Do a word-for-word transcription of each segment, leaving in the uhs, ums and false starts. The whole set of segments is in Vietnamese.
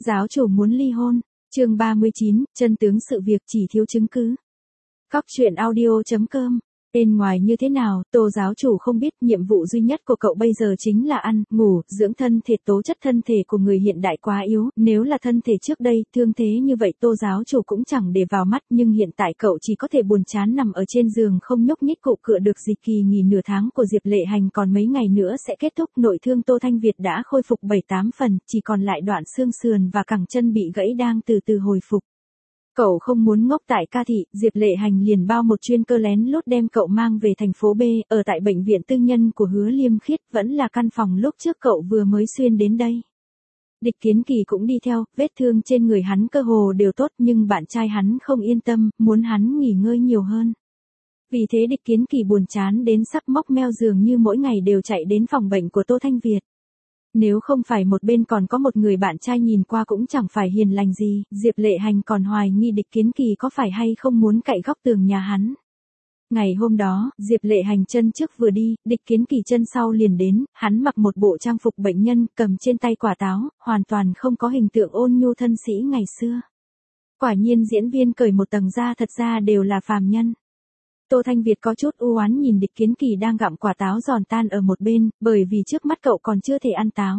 Giáo chủ muốn ly hôn. Chương ba mươi chín, chân tướng sự việc chỉ thiếu chứng cứ. Cóc truyện audio chấm com. Bên ngoài như thế nào, Tô giáo chủ không biết, nhiệm vụ duy nhất của cậu bây giờ chính là ăn, ngủ, dưỡng thân thể. Tố chất thân thể của người hiện đại quá yếu, nếu là thân thể trước đây, thương thế như vậy Tô giáo chủ cũng chẳng để vào mắt, nhưng hiện tại cậu chỉ có thể buồn chán nằm ở trên giường không nhúc nhích cụ cựa được gì. Kỳ nghỉ nửa tháng của Diệp Lệ Hành còn mấy ngày nữa sẽ kết thúc, nội thương Tô Thanh Việt đã khôi phục bảy tám phần, chỉ còn lại đoạn xương sườn và cẳng chân bị gãy đang từ từ hồi phục. Cậu không muốn ngốc tại ca thị, Diệp Lệ Hành liền bao một chuyên cơ lén lút đem cậu mang về thành phố B, ở tại bệnh viện tư nhân của Hứa Liêm Khiết, vẫn là căn phòng lúc trước cậu vừa mới xuyên đến đây. Địch Kiến Kỳ cũng đi theo, vết thương trên người hắn cơ hồ đều tốt, nhưng bạn trai hắn không yên tâm, muốn hắn nghỉ ngơi nhiều hơn. Vì thế Địch Kiến Kỳ buồn chán đến sắp móc meo, dường như mỗi ngày đều chạy đến phòng bệnh của Tô Thanh Việt. Nếu không phải một bên còn có một người bạn trai nhìn qua cũng chẳng phải hiền lành gì, Diệp Lệ Hành còn hoài nghi Địch Kiến Kỳ có phải hay không muốn cậy góc tường nhà hắn. Ngày hôm đó, Diệp Lệ Hành chân trước vừa đi, Địch Kiến Kỳ chân sau liền đến, hắn mặc một bộ trang phục bệnh nhân, cầm trên tay quả táo, hoàn toàn không có hình tượng ôn nhu thân sĩ ngày xưa. Quả nhiên diễn viên cởi một tầng da thật ra đều là phàm nhân. Tô Thanh Việt có chút u oán nhìn Địch Kiến Kỳ đang gặm quả táo giòn tan ở một bên, bởi vì trước mắt cậu còn chưa thể ăn táo.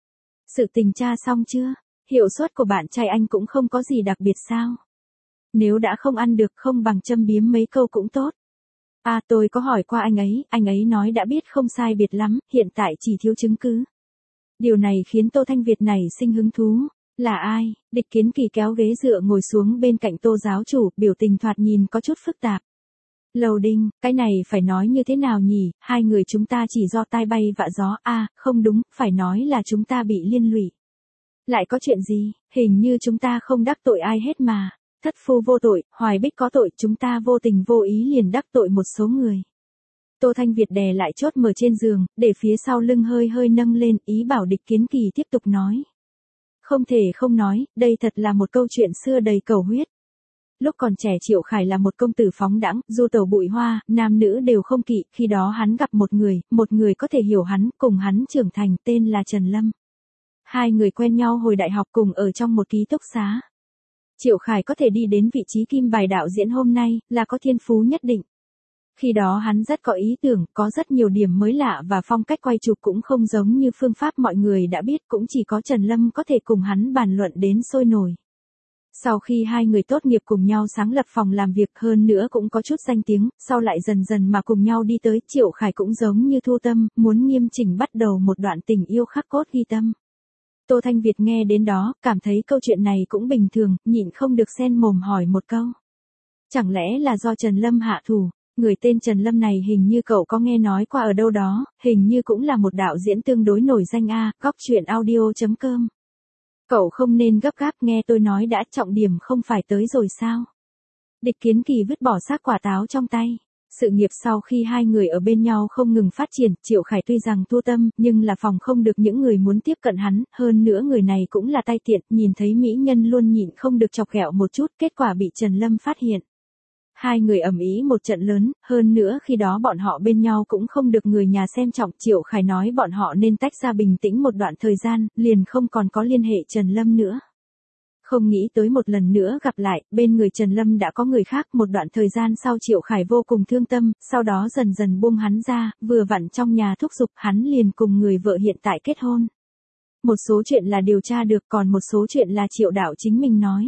Sự tình tra xong chưa? Hiệu suất của bạn trai anh cũng không có gì đặc biệt sao? Nếu đã không ăn được không bằng châm biếm mấy câu cũng tốt. À, tôi có hỏi qua anh ấy, anh ấy nói đã biết không sai biệt lắm, hiện tại chỉ thiếu chứng cứ. Điều này khiến Tô Thanh Việt nảy sinh hứng thú. Là ai? Địch Kiến Kỳ kéo ghế dựa ngồi xuống bên cạnh Tô giáo chủ, biểu tình thoạt nhìn có chút phức tạp. Lầu Đinh, cái này phải nói như thế nào nhỉ, hai người chúng ta chỉ do tai bay vạ gió, a à, không đúng, phải nói là chúng ta bị liên lụy. Lại có chuyện gì, hình như chúng ta không đắc tội ai hết mà, thất phu vô tội, Hoài Bích có tội, chúng ta vô tình vô ý liền đắc tội một số người. Tô Thanh Việt đè lại chốt mở trên giường, để phía sau lưng hơi hơi nâng lên, ý bảo Địch Kiến Kỳ tiếp tục nói. Không thể không nói, đây thật là một câu chuyện xưa đầy cầu huyết. Lúc còn trẻ Triệu Khải là một công tử phóng đãng, du tẩu bụi hoa, nam nữ đều không kỵ, khi đó hắn gặp một người, một người có thể hiểu hắn, cùng hắn trưởng thành, tên là Trần Lâm. Hai người quen nhau hồi đại học cùng ở trong một ký túc xá. Triệu Khải có thể đi đến vị trí kim bài đạo diễn hôm nay, là có thiên phú nhất định. Khi đó hắn rất có ý tưởng, có rất nhiều điểm mới lạ và phong cách quay chụp cũng không giống như phương pháp mọi người đã biết, cũng chỉ có Trần Lâm có thể cùng hắn bàn luận đến sôi nổi. Sau khi hai người tốt nghiệp cùng nhau sáng lập phòng làm việc, hơn nữa cũng có chút danh tiếng, sau lại dần dần mà cùng nhau đi tới, Triệu Khải cũng giống như Thu Tâm, muốn nghiêm chỉnh bắt đầu một đoạn tình yêu khắc cốt ghi tâm. Tô Thanh Việt nghe đến đó, cảm thấy câu chuyện này cũng bình thường, nhịn không được xen mồm hỏi một câu. Chẳng lẽ là do Trần Lâm hạ thủ? Người tên Trần Lâm này hình như cậu có nghe nói qua ở đâu đó, hình như cũng là một đạo diễn tương đối nổi danh a, cóc truyện audio chấm com. Cậu không nên gấp gáp, nghe tôi nói đã, trọng điểm không phải tới rồi sao? Địch Kiến Kỳ vứt bỏ xác quả táo trong tay. Sự nghiệp sau khi hai người ở bên nhau không ngừng phát triển, Triệu Khải tuy rằng thua tâm, nhưng là phòng không được những người muốn tiếp cận hắn, hơn nữa người này cũng là tay tiện, nhìn thấy mỹ nhân luôn nhịn không được chọc ghẹo một chút, kết quả bị Trần Lâm phát hiện. Hai người ầm ĩ một trận lớn, hơn nữa khi đó bọn họ bên nhau cũng không được người nhà xem trọng, Triệu Khải nói bọn họ nên tách ra bình tĩnh một đoạn thời gian, liền không còn có liên hệ Trần Lâm nữa. Không nghĩ tới một lần nữa gặp lại, bên người Trần Lâm đã có người khác, một đoạn thời gian sau Triệu Khải vô cùng thương tâm, sau đó dần dần buông hắn ra, vừa vặn trong nhà thúc giục hắn liền cùng người vợ hiện tại kết hôn. Một số chuyện là điều tra được, còn một số chuyện là Triệu đạo chính mình nói.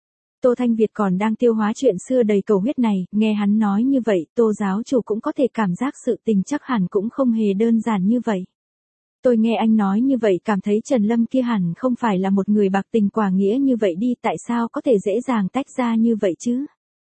Tô Thanh Việt còn đang tiêu hóa chuyện xưa đầy cầu huyết này, nghe hắn nói như vậy, Tô giáo chủ cũng có thể cảm giác sự tình chắc hẳn cũng không hề đơn giản như vậy. Tôi nghe anh nói như vậy cảm thấy Trần Lâm kia hẳn không phải là một người bạc tình quả nghĩa như vậy đi, tại sao có thể dễ dàng tách ra như vậy chứ?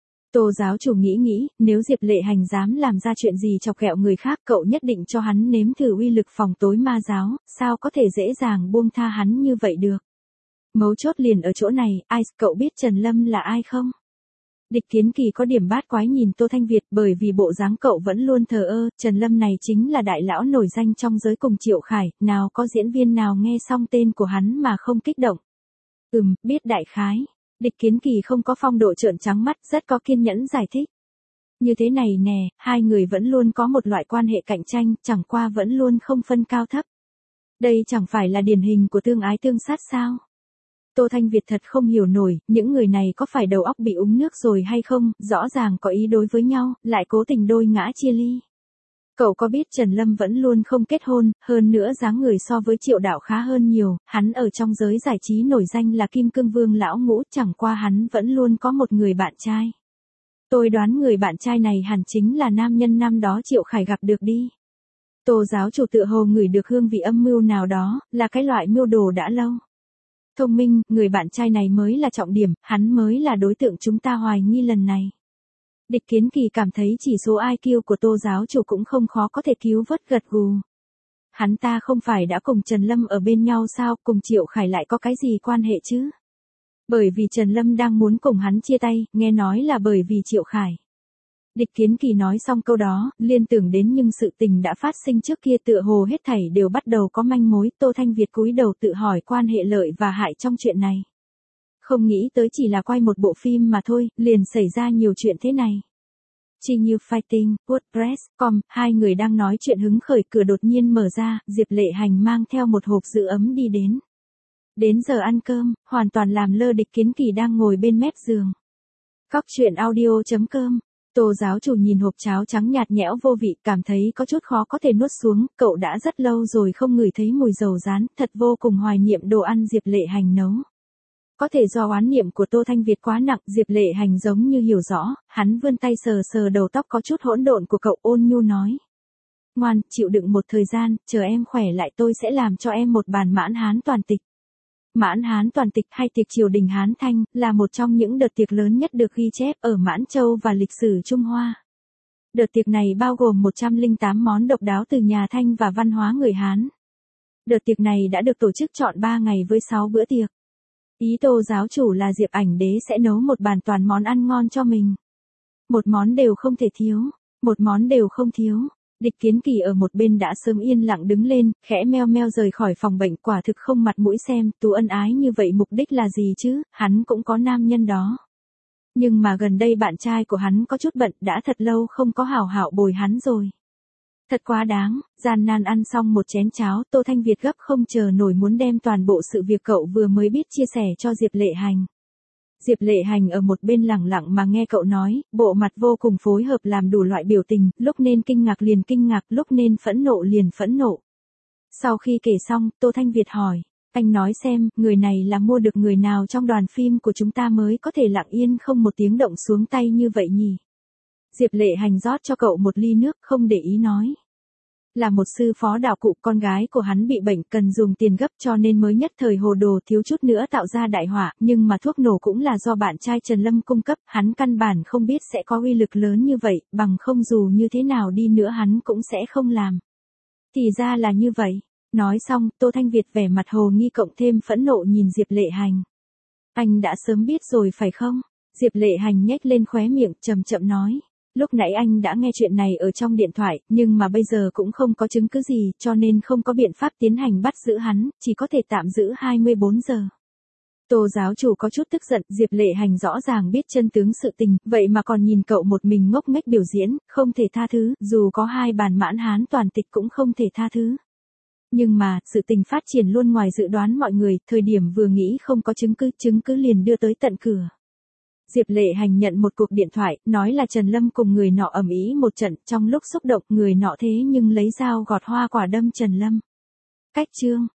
Tô giáo chủ nghĩ nghĩ, nếu Diệp Lệ Hành dám làm ra chuyện gì chọc ghẹo người khác, cậu nhất định cho hắn nếm thử uy lực phòng tối ma giáo, sao có thể dễ dàng buông tha hắn như vậy được? Mấu chốt liền ở chỗ này, ai, cậu biết Trần Lâm là ai không? Địch Kiến Kỳ có điểm bát quái nhìn Tô Thanh Việt, bởi vì bộ dáng cậu vẫn luôn thờ ơ, Trần Lâm này chính là đại lão nổi danh trong giới cùng Triệu Khải, nào có diễn viên nào nghe xong tên của hắn mà không kích động. Ừm, biết đại khái. Địch Kiến Kỳ không có phong độ trợn trắng mắt, rất có kiên nhẫn giải thích. Như thế này nè, hai người vẫn luôn có một loại quan hệ cạnh tranh, chẳng qua vẫn luôn không phân cao thấp. Đây chẳng phải là điển hình của tương ái tương sát sao? Tô Thanh Việt thật không hiểu nổi, những người này có phải đầu óc bị uống nước rồi hay không, rõ ràng có ý đối với nhau, lại cố tình đôi ngã chia ly. Cậu có biết Trần Lâm vẫn luôn không kết hôn, hơn nữa dáng người so với Triệu Đạo khá hơn nhiều, hắn ở trong giới giải trí nổi danh là Kim Cương Vương lão ngũ, chẳng qua hắn vẫn luôn có một người bạn trai. Tôi đoán người bạn trai này hẳn chính là nam nhân năm đó Triệu Khải gặp được đi. Tô giáo chủ tựa hồ ngửi được hương vị âm mưu nào đó, là cái loại mưu đồ đã lâu. Thông minh, người bạn trai này mới là trọng điểm, hắn mới là đối tượng chúng ta hoài nghi lần này. Địch Kiến Kỳ cảm thấy chỉ số i kiu của Tô giáo chủ cũng không khó có thể cứu vớt, gật gù. Hắn ta không phải đã cùng Trần Lâm ở bên nhau sao, cùng Triệu Khải lại có cái gì quan hệ chứ? Bởi vì Trần Lâm đang muốn cùng hắn chia tay, nghe nói là bởi vì Triệu Khải. Địch Kiến Kỳ nói xong câu đó, liên tưởng đến nhưng sự tình đã phát sinh trước kia tựa hồ hết thảy đều bắt đầu có manh mối. Tô Thanh Việt cúi đầu tự hỏi quan hệ lợi và hại trong chuyện này. Không nghĩ tới chỉ là quay một bộ phim mà thôi, liền xảy ra nhiều chuyện thế này. Chi Như Fighting, WordPress chấm com, hai người đang nói chuyện hứng khởi, cửa đột nhiên mở ra, Diệp Lệ Hành mang theo một hộp giữ ấm đi đến. Đến giờ ăn cơm, hoàn toàn làm lơ Địch Kiến Kỳ đang ngồi bên mép giường. Cóc truyện audio chấm com. Tô giáo chủ nhìn hộp cháo trắng nhạt nhẽo vô vị, cảm thấy có chút khó có thể nuốt xuống, cậu đã rất lâu rồi không ngửi thấy mùi dầu rán, thật vô cùng hoài niệm đồ ăn Diệp Lệ Hành nấu. Có thể do oán niệm của Tô Thanh Việt quá nặng, Diệp Lệ Hành giống như hiểu rõ, hắn vươn tay sờ sờ đầu tóc có chút hỗn độn của cậu, ôn nhu nói. Ngoan, chịu đựng một thời gian, chờ em khỏe lại tôi sẽ làm cho em một bàn mãn hán toàn tịch. Mãn Hán toàn tịch hay tiệc triều đình Hán Thanh, là một trong những đợt tiệc lớn nhất được ghi chép ở Mãn Châu và lịch sử Trung Hoa. Đợt tiệc này bao gồm một trăm lẻ tám món độc đáo từ nhà Thanh và văn hóa người Hán. Đợt tiệc này đã được tổ chức trọn ba ngày với sáu bữa tiệc. Ý Tô giáo chủ là Diệp Ảnh Đế sẽ nấu một bàn toàn món ăn ngon cho mình. Một món đều không thể thiếu, một món đều không thiếu. Địch Kiến Kỳ ở một bên đã sớm yên lặng đứng lên, khẽ meo meo rời khỏi phòng bệnh, quả thực không mặt mũi xem, Tú ân ái như vậy mục đích là gì chứ, hắn cũng có nam nhân đó. Nhưng mà gần đây bạn trai của hắn có chút bận, đã thật lâu không có hảo hảo bồi hắn rồi. Thật quá đáng, gian nan ăn xong một chén cháo, Tô Thanh Việt gấp không chờ nổi muốn đem toàn bộ sự việc cậu vừa mới biết chia sẻ cho Diệp Lệ Hành. Diệp Lệ Hành ở một bên lẳng lặng mà nghe cậu nói, bộ mặt vô cùng phối hợp làm đủ loại biểu tình, lúc nên kinh ngạc liền kinh ngạc, lúc nên phẫn nộ liền phẫn nộ. Sau khi kể xong, Tô Thanh Việt hỏi, anh nói xem, người này là mua được người nào trong đoàn phim của chúng ta mới có thể lặng yên không một tiếng động xuống tay như vậy nhỉ? Diệp Lệ Hành rót cho cậu một ly nước, không để ý nói. Là một sư phó đạo cụ, con gái của hắn bị bệnh cần dùng tiền gấp cho nên mới nhất thời hồ đồ thiếu chút nữa tạo ra đại họa, nhưng mà thuốc nổ cũng là do bạn trai Trần Lâm cung cấp, hắn căn bản không biết sẽ có uy lực lớn như vậy, bằng không dù như thế nào đi nữa hắn cũng sẽ không làm. Thì ra là như vậy. Nói xong, Tô Thanh Việt vẻ mặt hồ nghi cộng thêm phẫn nộ nhìn Diệp Lệ Hành. Anh đã sớm biết rồi phải không? Diệp Lệ Hành nhếch lên khóe miệng, chậm chậm nói. Lúc nãy anh đã nghe chuyện này ở trong điện thoại, nhưng mà bây giờ cũng không có chứng cứ gì, cho nên không có biện pháp tiến hành bắt giữ hắn, chỉ có thể tạm giữ hai mươi bốn giờ. Tô giáo chủ có chút tức giận, Diệp Lệ Hành rõ ràng biết chân tướng sự tình, vậy mà còn nhìn cậu một mình ngốc nghếch biểu diễn, không thể tha thứ, dù có hai bàn mãn hán toàn tịch cũng không thể tha thứ. Nhưng mà, sự tình phát triển luôn ngoài dự đoán mọi người, thời điểm vừa nghĩ không có chứng cứ, chứng cứ liền đưa tới tận cửa. Diệp Lệ Hành nhận một cuộc điện thoại, nói là Trần Lâm cùng người nọ ầm ĩ một trận, trong lúc xúc động người nọ thế nhưng lấy dao gọt hoa quả đâm Trần Lâm. Cách chương